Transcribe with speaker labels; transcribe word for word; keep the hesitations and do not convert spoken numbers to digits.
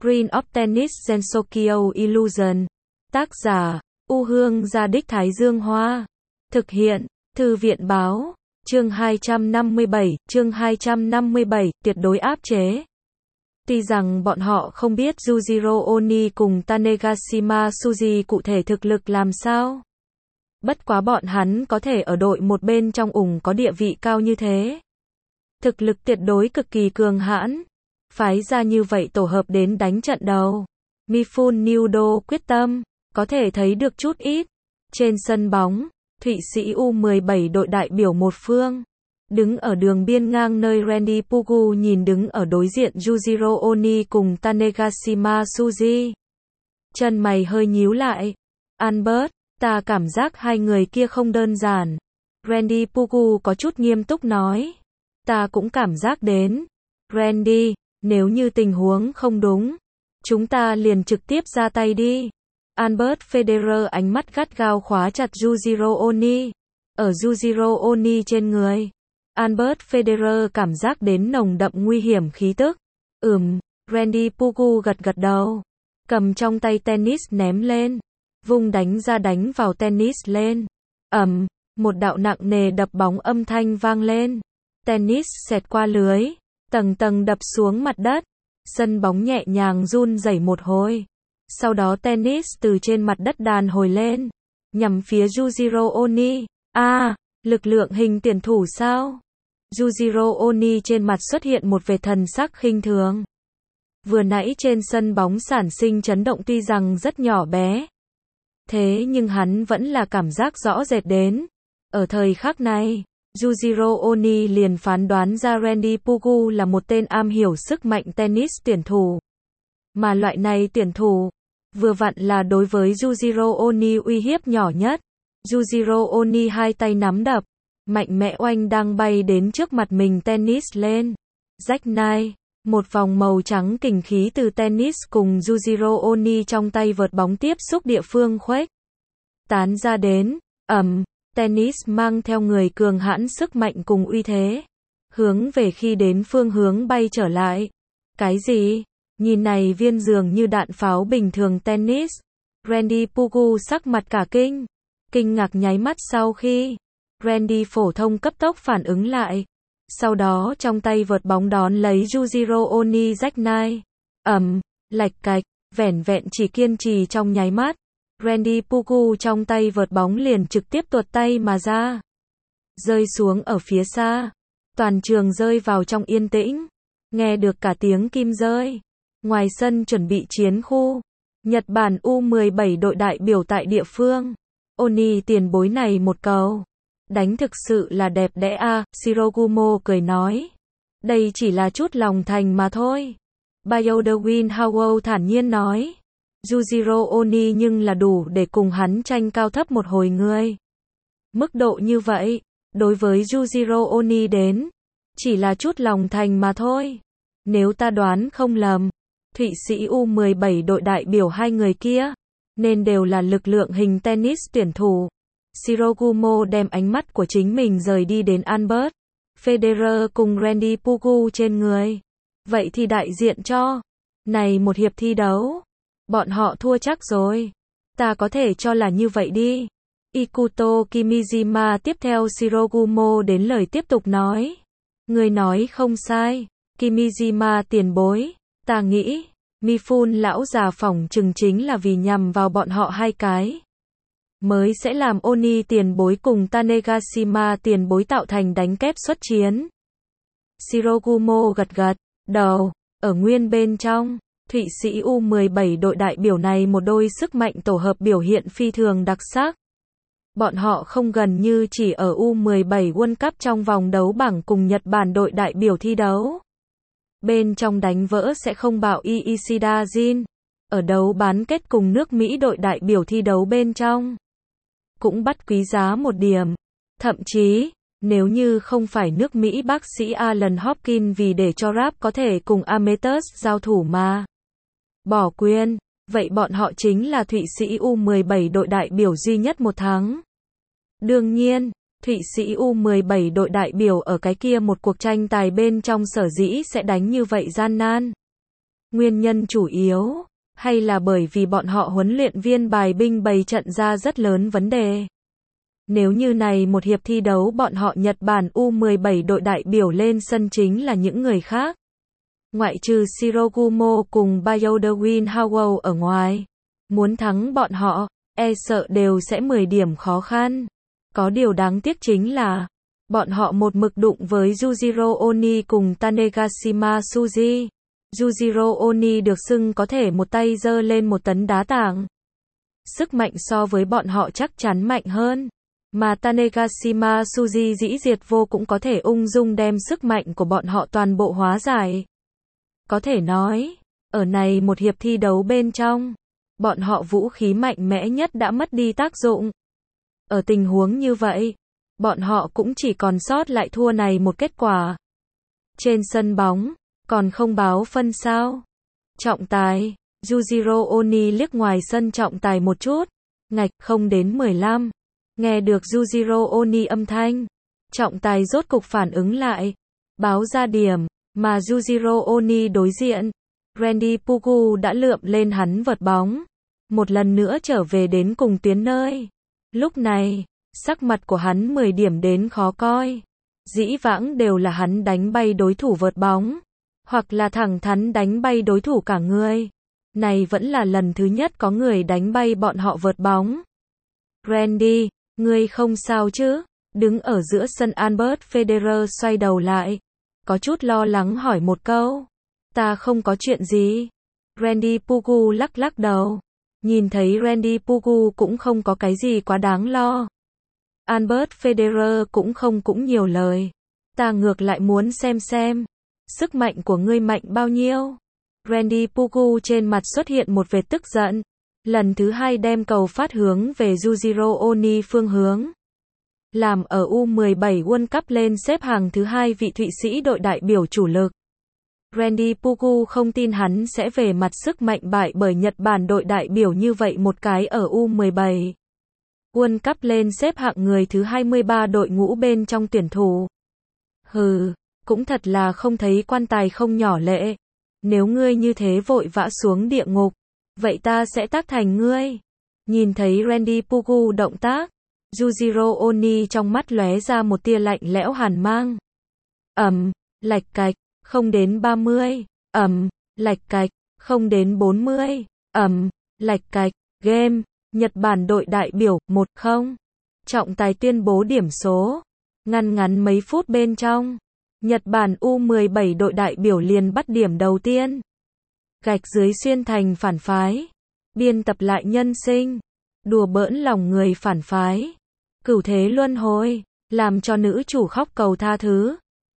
Speaker 1: Green of Tennis Gensokyo Illusion. Tác giả, U Hương Gia Đích Thái Dương Hoa. Thực hiện, Thư viện Báo. Chương hai trăm năm mươi bảy, chương hai trăm năm mươi bảy, tuyệt đối áp chế. Tuy rằng bọn họ không biết Yujiro Oni cùng Tanegashima Tsuji cụ thể thực lực làm sao. Bất quá bọn hắn có thể ở đội một bên trong ủng có địa vị cao như thế. Thực lực tuyệt đối cực kỳ cường hãn. Phái ra như vậy tổ hợp đến đánh trận đầu. Mifune Nudo quyết tâm, có thể thấy được chút ít. Trên sân bóng, Thụy Sĩ U mười bảy đội đại biểu một phương. Đứng ở đường biên ngang nơi Randy Pugu nhìn đứng ở đối diện Yujiro Oni cùng Tanegashima Tsuji. Chân mày hơi nhíu lại. Albert, ta cảm giác hai người kia không đơn giản. Randy Pugu có chút nghiêm túc nói. Ta cũng cảm giác đến. Randy, nếu như tình huống không đúng, chúng ta liền trực tiếp ra tay đi. Albert Federer ánh mắt gắt gao khóa chặt Yujiro Oni. Ở Yujiro Oni trên người, Albert Federer cảm giác đến nồng đậm nguy hiểm khí tức. Ừm, Randy Pugu gật gật đầu. Cầm trong tay tennis ném lên. Vung đánh ra đánh vào tennis lên. Ầm, một đạo nặng nề đập bóng âm thanh vang lên. Tennis xẹt qua lưới, tầng tầng đập xuống mặt đất. Sân bóng nhẹ nhàng run rẩy một hồi. Sau đó tennis từ trên mặt đất đàn hồi lên, nhằm phía Yujiro Oni. A, à, lực lượng hình tuyển thủ sao? Yujiro Oni trên mặt xuất hiện một vệt thần sắc khinh thường. Vừa nãy trên sân bóng sản sinh chấn động tuy rằng rất nhỏ bé. Thế nhưng hắn vẫn là cảm giác rõ rệt đến. Ở thời khắc này, Yujiro Oni liền phán đoán ra Randy Pugu là một tên am hiểu sức mạnh tennis tuyển thủ. Mà loại này tuyển thủ, vừa vặn là đối với Yujiro Oni uy hiếp nhỏ nhất. Yujiro Oni hai tay nắm đập, mạnh mẽ oanh đang bay đến trước mặt mình tennis lên. Rách nai, một vòng màu trắng kình khí từ tennis cùng Yujiro Oni trong tay vợt bóng tiếp xúc địa phương khuếch tán ra đến. Ầm, tennis mang theo người cường hãn sức mạnh cùng uy thế, hướng về khi đến phương hướng bay trở lại. Cái gì? Nhìn này viên dường như đạn pháo bình thường tennis. Randy Pugu sắc mặt cả kinh. Kinh ngạc nháy mắt sau khi Randy phổ thông cấp tốc phản ứng lại. Sau đó trong tay vợt bóng đón lấy Yujiro Oni rách nai. Ầm, lạch cạch, vẻn vẹn chỉ kiên trì trong nháy mắt. Randy Pugu trong tay vợt bóng liền trực tiếp tuột tay mà ra. Rơi xuống ở phía xa. Toàn trường rơi vào trong yên tĩnh. Nghe được cả tiếng kim rơi. Ngoài sân chuẩn bị chiến khu, Nhật Bản U mười bảy đội đại biểu tại địa phương. Oni tiền bối này một cầu. Đánh thực sự là đẹp đẽ a, à, Shirogumo cười nói. Đây chỉ là chút lòng thành mà thôi. Bayodewin Howell thản nhiên nói. Yujiro Oni nhưng là đủ để cùng hắn tranh cao thấp một hồi người. Mức độ như vậy, đối với Yujiro Oni đến, chỉ là chút lòng thành mà thôi. Nếu ta đoán không lầm, Thụy Sĩ U mười bảy đội đại biểu hai người kia, nên đều là lực lượng hình tennis tuyển thủ. Shirogumo đem ánh mắt của chính mình rời đi đến Albert Federer cùng Randy Pugu trên người. Vậy thì đại diện cho này một hiệp thi đấu, bọn họ thua chắc rồi. Ta có thể cho là như vậy đi. Ikuto Kimijima tiếp theo Shirogumo đến lời tiếp tục nói. Người nói không sai, Kimijima tiền bối. Ta nghĩ, Mifune lão già phỏng chừng chính là vì nhằm vào bọn họ hai cái. Mới sẽ làm Oni tiền bối cùng Tanegashima tiền bối tạo thành đánh kép xuất chiến. Shirogumo gật gật đầu. Ở nguyên bên trong, Thụy Sĩ U mười bảy đội đại biểu này một đôi sức mạnh tổ hợp biểu hiện phi thường đặc sắc. Bọn họ không gần như chỉ ở U mười bảy World Cup trong vòng đấu bảng cùng Nhật Bản đội đại biểu thi đấu. Bên trong đánh vỡ sẽ không bạo Ishida Jin. Ở đấu bán kết cùng nước Mỹ đội đại biểu thi đấu bên trong. Cũng bắt quý giá một điểm. Thậm chí, nếu như không phải nước Mỹ bác sĩ Alan Hopkins vì để cho Rap có thể cùng Amethyst giao thủ mà bỏ quyền, vậy bọn họ chính là Thụy Sĩ U mười bảy đội đại biểu duy nhất một thắng. Đương nhiên, Thụy Sĩ U mười bảy đội đại biểu ở cái kia một cuộc tranh tài bên trong sở dĩ sẽ đánh như vậy gian nan. Nguyên nhân chủ yếu, hay là bởi vì bọn họ huấn luyện viên bài binh bày trận ra rất lớn vấn đề. Nếu như này một hiệp thi đấu bọn họ Nhật Bản U mười bảy đội đại biểu lên sân chính là những người khác. Ngoại trừ Shirogumo cùng Bayodewin Howell ở ngoài. Muốn thắng bọn họ, e sợ đều sẽ mười điểm khó khăn. Có điều đáng tiếc chính là, bọn họ một mực đụng với Yujiro Oni cùng Tanegashima Suji. Yujiro Oni được xưng có thể một tay giơ lên một tấn đá tảng. Sức mạnh so với bọn họ chắc chắn mạnh hơn. Mà Tanegashima Suji dĩ diệt vô cũng có thể ung dung đem sức mạnh của bọn họ toàn bộ hóa giải. Có thể nói, ở này một hiệp thi đấu bên trong, bọn họ vũ khí mạnh mẽ nhất đã mất đi tác dụng. Ở tình huống như vậy, bọn họ cũng chỉ còn sót lại thua này một kết quả. Trên sân bóng, còn không báo phân sao. Trọng tài, Yujiro Oni liếc ngoài sân trọng tài một chút, ngạch không đến mười lăm. Nghe được Yujiro Oni âm thanh, trọng tài rốt cục phản ứng lại, báo ra điểm, mà Yujiro Oni đối diện. Randy Pugu đã lượm lên hắn vợt bóng, một lần nữa trở về đến cùng tuyến nơi. Lúc này, sắc mặt của hắn mười điểm đến khó coi. Dĩ vãng đều là hắn đánh bay đối thủ vợt bóng, hoặc là thẳng thắn đánh bay đối thủ cả người. Này vẫn là lần thứ nhất có người đánh bay bọn họ vợt bóng. Randy, ngươi không sao chứ? Đứng ở giữa sân Albert Federer xoay đầu lại, có chút lo lắng hỏi một câu. Ta không có chuyện gì. Randy Pugu lắc lắc đầu. Nhìn thấy Randy Pugu cũng không có cái gì quá đáng lo. Albert Federer cũng không cũng nhiều lời. Ta ngược lại muốn xem xem. Sức mạnh của ngươi mạnh bao nhiêu? Randy Pugu trên mặt xuất hiện một vệt tức giận. Lần thứ hai đem cầu phát hướng về Yujiro Oni phương hướng. Làm ở U mười bảy World Cup lên xếp hàng thứ hai vị Thụy Sĩ đội đại biểu chủ lực. Randy Pugu không tin hắn sẽ về mặt sức mạnh bại bởi Nhật Bản đội đại biểu như vậy một cái ở U mười bảy. World Cup lên xếp hạng người thứ hai mươi ba đội ngũ bên trong tuyển thủ. Hừ, cũng thật là không thấy quan tài không nhỏ lệ. Nếu ngươi như thế vội vã xuống địa ngục, vậy ta sẽ tác thành ngươi. Nhìn thấy Randy Pugu động tác, Yujiro Oni trong mắt lóe ra một tia lạnh lẽo hàn mang. Ầm, lạch cạch, không đến ba mươi, ầm, lạch cạch, không đến bốn mươi, ầm, lạch cạch, game, Nhật Bản đội đại biểu, một không. Trọng tài tuyên bố điểm số. Ngăn ngắn mấy phút bên trong, Nhật Bản U mười bảy đội đại biểu liền bắt điểm đầu tiên. Gạch dưới xuyên thành phản phái. Biên tập lại nhân sinh. Đùa bỡn lòng người phản phái. Cửu thế luân hồi, làm cho nữ chủ khóc cầu tha thứ.